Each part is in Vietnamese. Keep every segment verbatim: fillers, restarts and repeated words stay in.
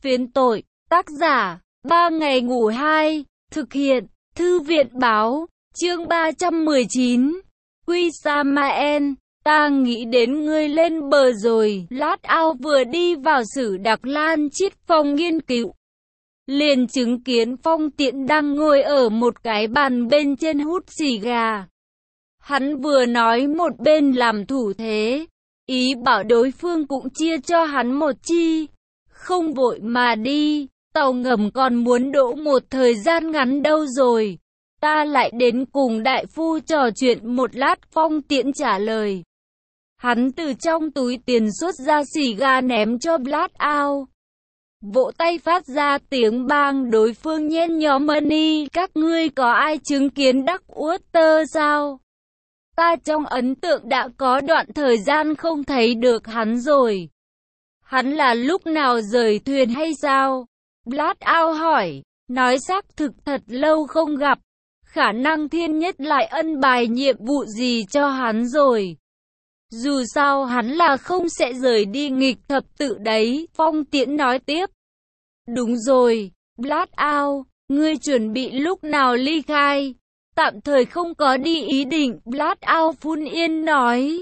Phiến tội, tác giả, ba ngày ngủ hai, thực hiện, thư viện báo, chương ba trăm mười chín, Quy Samael, ta nghĩ đến ngươi lên bờ rồi. Lát ao vừa đi vào Sử Đặc Lan chiết phòng nghiên cứu, liền chứng kiến Phong Tiễn đang ngồi ở một cái bàn bên trên hút xì gà. Hắn vừa nói một bên làm thủ thế, ý bảo đối phương cũng chia cho hắn một chi. Không vội mà đi, tàu ngầm còn muốn đỗ một thời gian ngắn đâu rồi. Ta lại đến cùng đại phu trò chuyện một lát. Phong Tiễn trả lời. Hắn từ trong túi tiền xuất ra xì gà ném cho Blackout. Vỗ tay phát ra tiếng bang. Đối phương nhen nhóm money. Các ngươi có ai chứng kiến Duckwater sao? Ta trong ấn tượng đã có đoạn thời gian không thấy được hắn rồi. Hắn là lúc nào rời thuyền hay sao? Blackout hỏi. Nói xác thực thật lâu không gặp. Khả năng Thiên Nhất lại ân bài nhiệm vụ gì cho hắn rồi. Dù sao hắn là không sẽ rời đi nghịch thập tự đấy. Phong Tiễn nói tiếp. Đúng rồi, Blackout, ngươi chuẩn bị lúc nào ly khai? Tạm thời không có đi ý định. Blackout phun yên nói.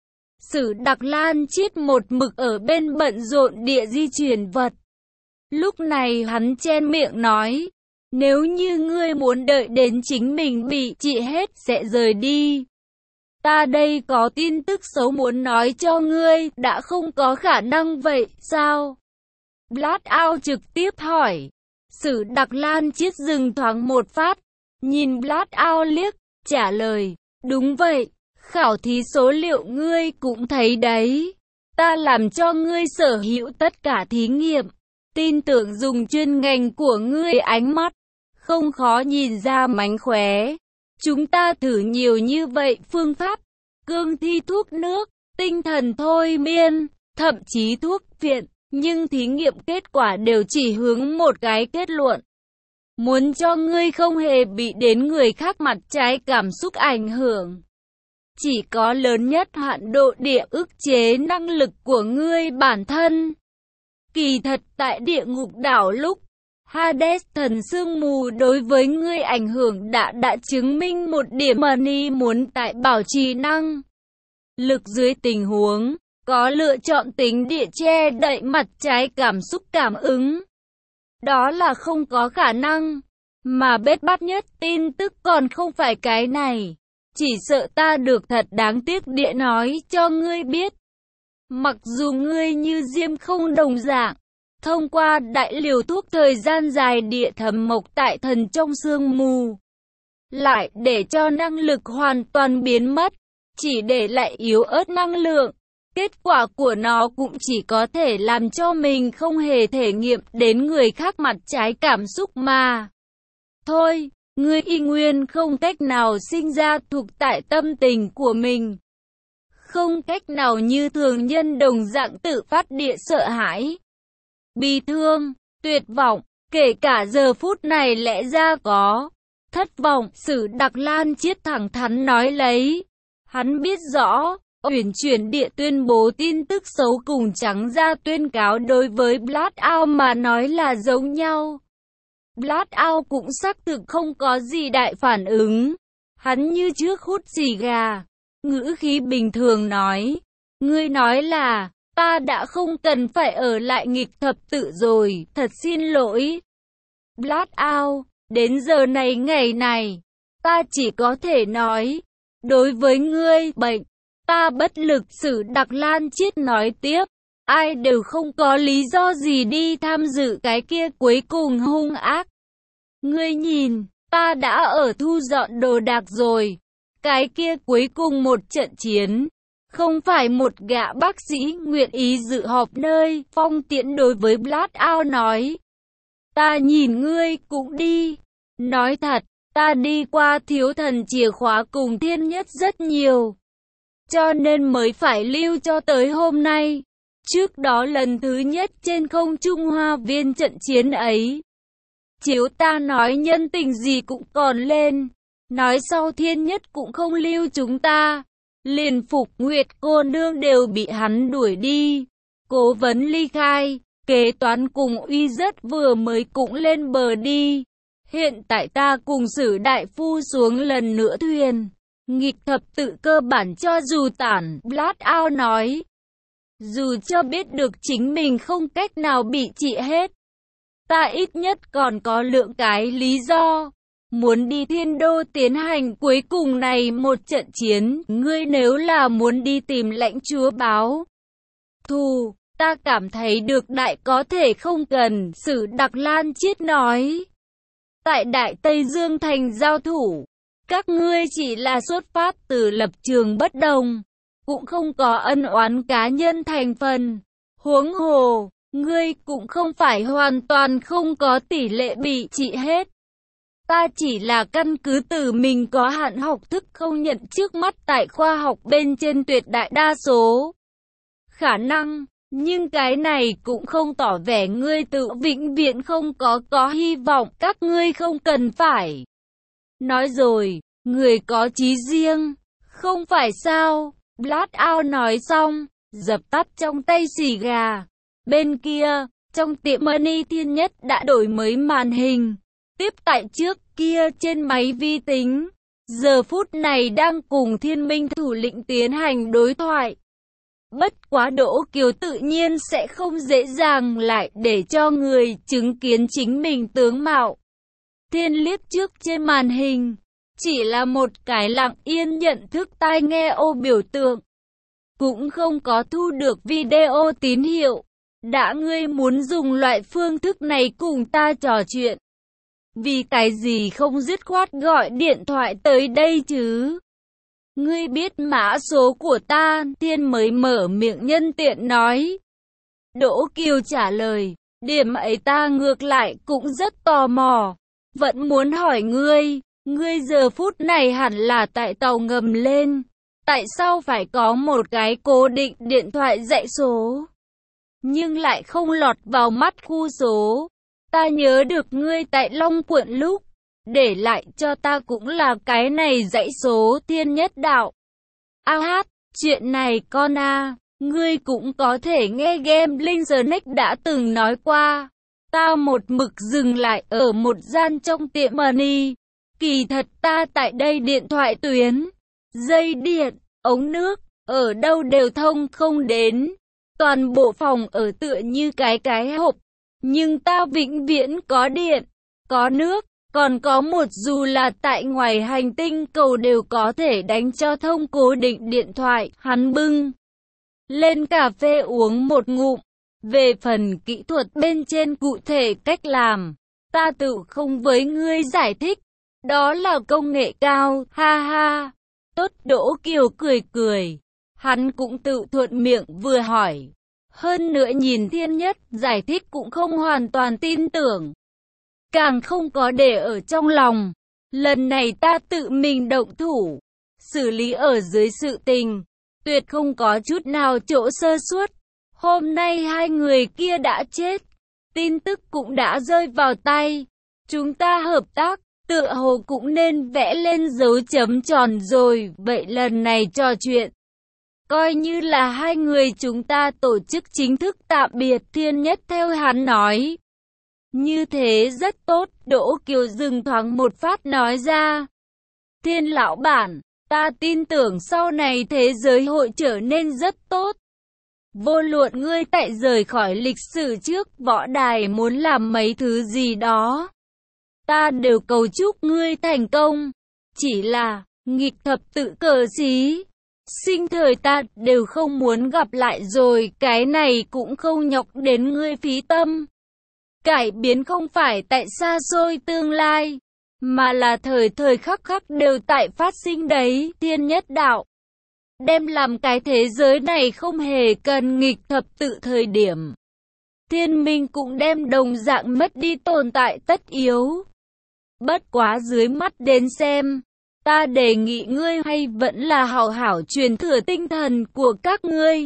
Sử Đặc Lan chiết một mực ở bên bận rộn địa di chuyển vật. Lúc này hắn chen miệng nói. Nếu như ngươi muốn đợi đến chính mình bị trị hết sẽ rời đi. Ta đây có tin tức xấu muốn nói cho ngươi. Đã không có khả năng vậy sao? Blackout trực tiếp hỏi. Sử Đặc Lan chiết dừng thoáng một phát. Nhìn Blackout liếc, trả lời. Đúng vậy, khảo thí số liệu ngươi cũng thấy đấy. Ta làm cho ngươi sở hữu tất cả thí nghiệm. Tin tưởng dùng chuyên ngành của ngươi ánh mắt. Không khó nhìn ra mánh khóe. Chúng ta thử nhiều như vậy phương pháp. Cương thi thuốc nước, tinh thần thôi miên, thậm chí thuốc phiện. Nhưng thí nghiệm kết quả đều chỉ hướng một cái kết luận. Muốn cho ngươi không hề bị đến người khác mặt trái cảm xúc ảnh hưởng. Chỉ có lớn nhất hạn độ địa ức chế năng lực của ngươi bản thân. Kỳ thật tại địa ngục đảo lúc Hades thần sương mù đối với ngươi ảnh hưởng đã đã chứng minh một điểm. Money muốn tại bảo trì năng lực dưới tình huống có lựa chọn tính địa che đậy mặt trái cảm xúc cảm ứng. Đó là không có khả năng. Mà bết bát nhất tin tức còn không phải cái này. Chỉ sợ ta được thật đáng tiếc địa nói cho ngươi biết. Mặc dù ngươi như Diêm Không đồng dạng, thông qua đại liều thuốc thời gian dài địa thấm mộc tại thần trong sương mù, lại để cho năng lực hoàn toàn biến mất, chỉ để lại yếu ớt năng lượng. Kết quả của nó cũng chỉ có thể làm cho mình không hề thể nghiệm đến người khác mặt trái cảm xúc mà. Thôi, ngươi y nguyên không cách nào sinh ra thuộc tại tâm tình của mình. Không cách nào như thường nhân đồng dạng tự phát địa sợ hãi, bi thương, tuyệt vọng, kể cả giờ phút này lẽ ra có thất vọng. Sử Đặc Lan chiết thẳng thắn nói lấy. Hắn biết rõ, uyển chuyển địa tuyên bố tin tức xấu cùng trắng ra tuyên cáo đối với Blackout mà nói là giống nhau. Blackout cũng xác thực không có gì đại phản ứng. Hắn như trước hút xì gà, ngữ khí bình thường nói. Ngươi nói là, ta đã không cần phải ở lại nghịch thập tự rồi, thật xin lỗi. Blackout, đến giờ này ngày này, ta chỉ có thể nói, đối với ngươi, bệnh, ta bất lực. Sử Đặc Lan chiết nói tiếp. Ai đều không có lý do gì đi tham dự cái kia cuối cùng hung ác. Ngươi nhìn, ta đã ở thu dọn đồ đạc rồi. Cái kia cuối cùng một trận chiến. Không phải một gã bác sĩ nguyện ý dự họp nơi. Phong Tiễn đối với Blackout nói. Ta nhìn ngươi cũng đi. Nói thật, ta đi qua thiếu thần chìa khóa cùng Thiên Nhất rất nhiều. Cho nên mới phải lưu cho tới hôm nay. Trước đó lần thứ nhất trên không trung hoa viên trận chiến ấy. Chiếu ta nói nhân tình gì cũng còn lên. Nói sau Thiên Nhất cũng không lưu chúng ta. Liền Phục Nguyệt cô nương đều bị hắn đuổi đi. Cố vấn ly khai. kế toán cùng uy rất vừa mới cũng lên bờ đi. Hiện tại ta cùng Sử đại phu xuống lần nữa thuyền. Nghịch thập tự cơ bản cho dù tản, Blackout nói. Dù cho biết được chính mình không cách nào bị trị hết, ta ít nhất còn có lượng cái lý do. Muốn đi thiên đô tiến hành cuối cùng này một trận chiến, ngươi nếu là muốn đi tìm lãnh chúa báo thù, ta cảm thấy được đại có thể không cần, Sử Đặc Lan Chiết nói. Tại Đại Tây Dương thành giao thủ, các ngươi chỉ là xuất phát từ lập trường bất đồng, cũng không có ân oán cá nhân thành phần. Huống hồ, ngươi cũng không phải hoàn toàn không có tỷ lệ bị trị hết. Ta chỉ là căn cứ từ mình có hạn học thức không nhận trước mắt tại khoa học bên trên tuyệt đại đa số khả năng, nhưng cái này cũng không tỏ vẻ ngươi tự vĩnh viễn không có có hy vọng, các ngươi không cần phải. Nói rồi, người có chí riêng, không phải sao? Blackout nói xong, dập tắt trong tay xì gà. Bên kia, trong tiệm Money Thiên Nhất đã đổi mới màn hình. Tiếp tại trước kia trên máy vi tính, giờ phút này đang cùng Thiên Minh thủ lĩnh tiến hành đối thoại. Bất quá Đỗ Kiều tự nhiên sẽ không dễ dàng lại để cho người chứng kiến chính mình tướng mạo. Thiên liếc trước trên màn hình, chỉ là một cái lặng yên nhận thức tai nghe ô biểu tượng. Cũng không có thu được video tín hiệu. Đã ngươi muốn dùng loại phương thức này cùng ta trò chuyện, vì cái gì không dứt khoát gọi điện thoại tới đây chứ? Ngươi biết mã số của ta, Thiên mới mở miệng nhân tiện nói. Đỗ Kiều trả lời, điểm ấy ta ngược lại cũng rất tò mò. Vẫn muốn hỏi ngươi, ngươi giờ phút này hẳn là tại tàu ngầm lên. Tại sao phải có một cái cố định điện thoại dãy số, nhưng lại không lọt vào mắt khu số? Ta nhớ được ngươi tại Long Quận lúc để lại cho ta cũng là cái này dãy số Thiên Nhất Đạo. A hát, chuyện này con a, ngươi cũng có thể nghe Gambling The Next đã từng nói qua. Ta một mực dừng lại ở một gian trong tiệm money. Kỳ thật ta tại đây điện thoại tuyến, dây điện, ống nước, ở đâu đều thông không đến. Toàn bộ phòng ở tựa như cái cái hộp. Nhưng ta vĩnh viễn có điện, có nước, còn có một dù là tại ngoài hành tinh cầu đều có thể đánh cho thông cố định điện thoại. Hắn bưng lên cà phê uống một ngụm. Về phần kỹ thuật bên trên cụ thể cách làm, ta tự không với ngươi giải thích. Đó là công nghệ cao, ha ha. Tốt, Đỗ Kiều cười cười. Hắn cũng tự thuận miệng vừa hỏi. Hơn nữa nhìn Thiên Nhất giải thích cũng không hoàn toàn tin tưởng, càng không có để ở trong lòng. Lần này ta tự mình động thủ, xử lý ở dưới sự tình, tuyệt không có chút nào chỗ sơ suất. Hôm nay hai người kia đã chết, tin tức cũng đã rơi vào tay. Chúng ta hợp tác, tựa hồ cũng nên vẽ lên dấu chấm tròn rồi. Vậy lần này trò chuyện, coi như là hai người chúng ta tổ chức chính thức tạm biệt. Thiên Nhất theo hắn nói. Như thế rất tốt. Đỗ Kiều dừng thoáng một phát nói ra. Thiên lão bản, ta tin tưởng sau này thế giới hội trở nên rất tốt. Vô luận ngươi tại rời khỏi lịch sử trước võ đài muốn làm mấy thứ gì đó, ta đều cầu chúc ngươi thành công. Chỉ là, nghịch thập tự cờ xí, sinh thời ta đều không muốn gặp lại rồi, cái này cũng không nhọc đến ngươi phí tâm. Cải biến không phải tại xa xôi tương lai, mà là thời thời khắc khắc đều tại phát sinh đấy. Thiên Nhất Đạo đem làm cái thế giới này không hề cần nghịch thập tự thời điểm, thiên minh cũng đem đồng dạng mất đi tồn tại tất yếu. Bất quá dưới mắt đến xem, ta đề nghị ngươi hay vẫn là hảo hảo truyền thừa tinh thần của các ngươi.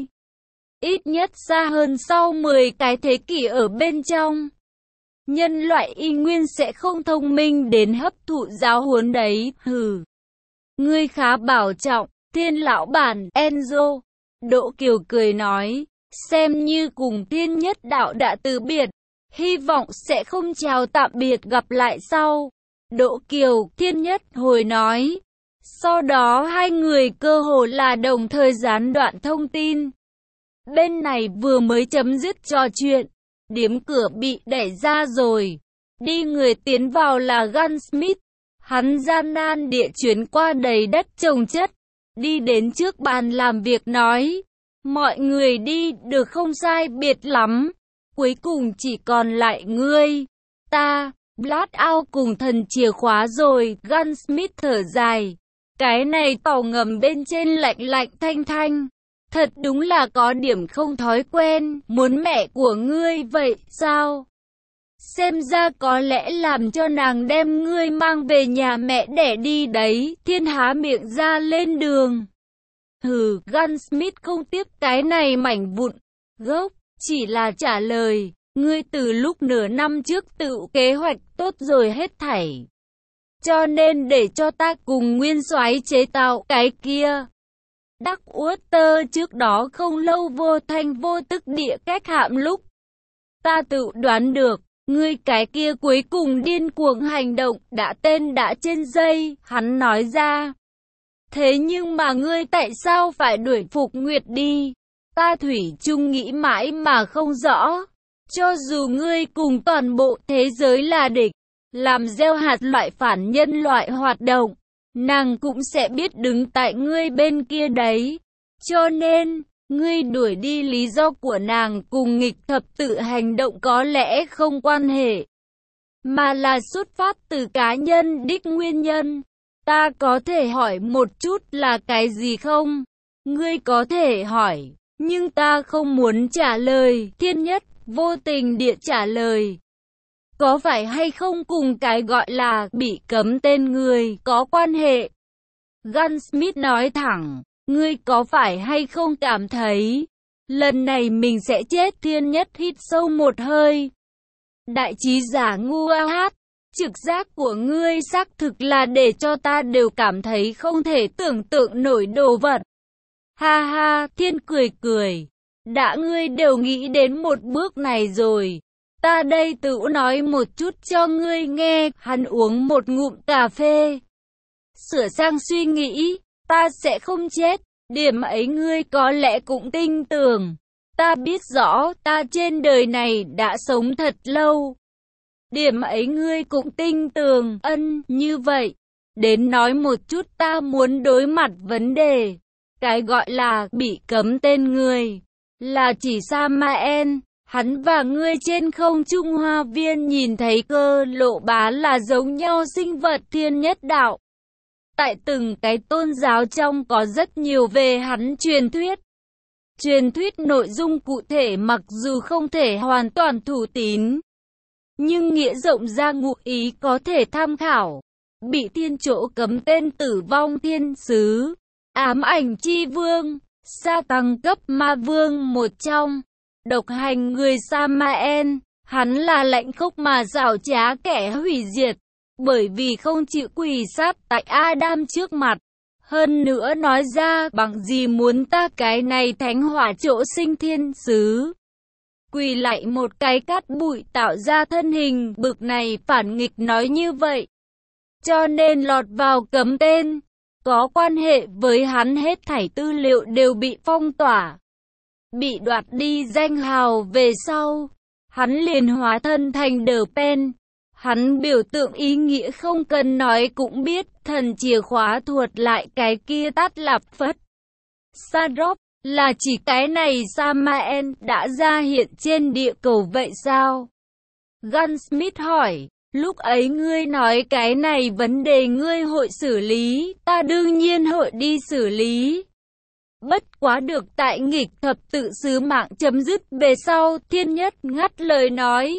Ít nhất xa hơn sau mười cái thế kỷ ở bên trong, nhân loại y nguyên sẽ không thông minh đến hấp thụ giáo huấn đấy. Hừ, ngươi khá bảo trọng, Thiên lão bản. Enzo, Đỗ Kiều cười nói, xem như cùng Thiên Nhất Đạo đã từ biệt, hy vọng sẽ không chào tạm biệt gặp lại sau. Đỗ Kiều, Thiên Nhất hồi nói. Sau đó hai người cơ hồ là đồng thời gián đoạn thông tin. Bên này vừa mới chấm dứt trò chuyện, điếm cửa bị đẩy ra rồi. Đi người tiến vào là Gunsmith. Hắn gian nan địa chuyến qua đầy đất chồng chất, đi đến trước bàn làm việc nói. Mọi người đi được không sai biệt lắm, cuối cùng chỉ còn lại ngươi, ta, Blackout cùng thần chìa khóa rồi. Gunsmith thở dài. Cái này tàu ngầm bên trên lạnh lạnh thanh thanh. Thật đúng là có điểm không thói quen, muốn mẹ của ngươi vậy sao? Xem ra có lẽ làm cho nàng đem ngươi mang về nhà mẹ đẻ đi đấy. Thiên há miệng ra lên đường. Hừ, Gunsmith không tiếp cái này mảnh vụn gốc, chỉ là trả lời, ngươi từ lúc nửa năm trước tự kế hoạch tốt rồi hết thảy. Cho nên để cho ta cùng Nguyên Soái chế tạo cái kia. Darkwater trước đó không lâu vô thanh vô tức địa cách hạm lúc. Ta tự đoán được, ngươi cái kia cuối cùng điên cuồng hành động, đã tên đã trên dây, hắn nói ra. Thế nhưng mà ngươi tại sao phải đuổi Phục Nguyệt đi? Ta thủy chung nghĩ mãi mà không rõ. Cho dù ngươi cùng toàn bộ thế giới là địch, làm gieo hạt loại phản nhân loại hoạt động, nàng cũng sẽ biết đứng tại ngươi bên kia đấy. Cho nên, ngươi đuổi đi lý do của nàng cùng nghịch thập tự hành động có lẽ không quan hệ, mà là xuất phát từ cá nhân đích nguyên nhân. Ta có thể hỏi một chút là cái gì không? Ngươi có thể hỏi, nhưng ta không muốn trả lời. Thiên Nhất vô tình địa trả lời. Có phải hay không cùng cái gọi là bị cấm tên người có quan hệ? Gunsmith nói thẳng, ngươi có phải hay không cảm thấy lần này mình sẽ chết? Thiên Nhất hít sâu một hơi. Đại trí giả ngu a hát, trực giác của ngươi xác thực là để cho ta đều cảm thấy không thể tưởng tượng nổi đồ vật. Ha ha, Thiên cười cười. Đã ngươi đều nghĩ đến một bước này rồi. Ta đây tự nói một chút cho ngươi nghe. Hắn uống một ngụm cà phê. Sửa sang suy nghĩ, ta sẽ không chết. Điểm ấy ngươi có lẽ cũng tin tưởng. Ta biết rõ ta trên đời này đã sống thật lâu. Điểm ấy ngươi cũng tin tưởng. Ân, như vậy. Đến nói một chút ta muốn đối mặt vấn đề. Cái gọi là bị cấm tên người là chỉ Samael. Hắn và ngươi trên không trung hoa viên nhìn thấy cơ lộ bá là giống nhau sinh vật. Thiên Nhất đạo. Tại từng cái tôn giáo trong có rất nhiều về hắn truyền thuyết. Truyền thuyết nội dung cụ thể mặc dù không thể hoàn toàn thủ tín, nhưng nghĩa rộng ra ngụ ý có thể tham khảo. Bị thiên chỗ cấm tên tử vong thiên sứ, ám ảnh chi vương, sa tăng cấp ma vương một trong. Độc hành người Samael, hắn là lãnh khốc mà giảo trá kẻ hủy diệt, bởi vì không chịu quỳ sát tại Adam trước mặt. Hơn nữa nói ra bằng gì muốn ta cái này thánh hỏa chỗ sinh thiên sứ quỳ lại một cái cát bụi tạo ra thân hình bực này phản nghịch nói như vậy. Cho nên lọt vào cấm tên, có quan hệ với hắn hết thảy tư liệu đều bị phong tỏa. Bị đoạt đi danh hào về sau, hắn liền hóa thân thành The Pen. Hắn biểu tượng ý nghĩa không cần nói cũng biết, thần chìa khóa thuật lại cái kia tát lạp phất. Sadrop là chỉ cái này Samael đã ra hiện trên địa cầu vậy sao? Gunsmith hỏi, lúc ấy ngươi nói cái này vấn đề ngươi hội xử lý, ta đương nhiên hội đi xử lý. Bất quá được tại nghịch thập tự sứ mạng chấm dứt về sau. Thiên Nhất ngắt lời nói.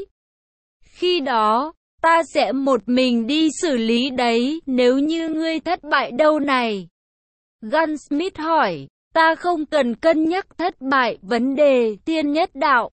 Khi đó, ta sẽ một mình đi xử lý đấy, nếu như ngươi thất bại đâu này. Gunsmith hỏi, ta không cần cân nhắc thất bại vấn đề. Thiên Nhất đạo.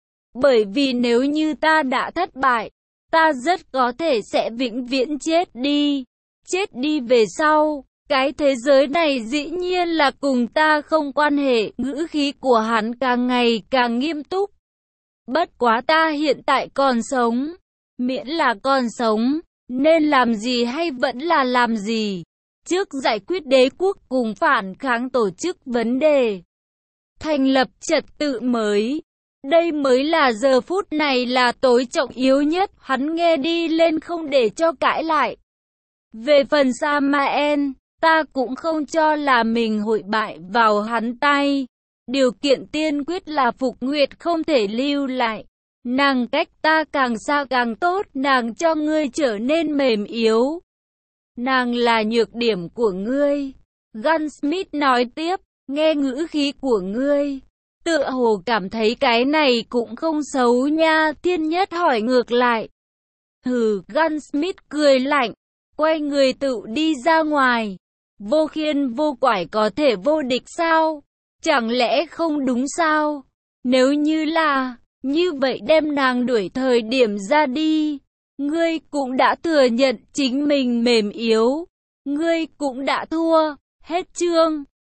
Bởi vì nếu như ta đã thất bại, ta rất có thể sẽ vĩnh viễn chết đi. Chết đi về sau, Cái thế giới này dĩ nhiên là cùng ta không quan hệ, ngữ khí của hắn càng ngày càng nghiêm túc. Bất quá ta hiện tại còn sống, miễn là còn sống, nên làm gì hay vẫn là làm gì. Trước giải quyết đế quốc cùng phản kháng tổ chức vấn đề, thành lập trật tự mới. Đây mới là giờ phút này là tối trọng yếu nhất, hắn nghe đi lên không để cho cãi lại. Về phần Samael, ta cũng không cho là mình hội bại vào hắn tay. Điều kiện tiên quyết là Phục Nguyệt không thể lưu lại. Nàng cách ta càng xa càng tốt, nàng cho ngươi trở nên mềm yếu. Nàng là nhược điểm của ngươi. Gunsmith nói tiếp, nghe ngữ khí của ngươi, tựa hồ cảm thấy cái này cũng không xấu nha. Thiên Nhất hỏi ngược lại. Hừ, Gunsmith cười lạnh, quay người tự đi ra ngoài. Vô khiên vô quải có thể vô địch sao? Chẳng lẽ không đúng sao? Nếu như là, như vậy đem nàng đuổi thời điểm ra đi. Ngươi cũng đã thừa nhận chính mình mềm yếu. Ngươi cũng đã thua. Hết chương.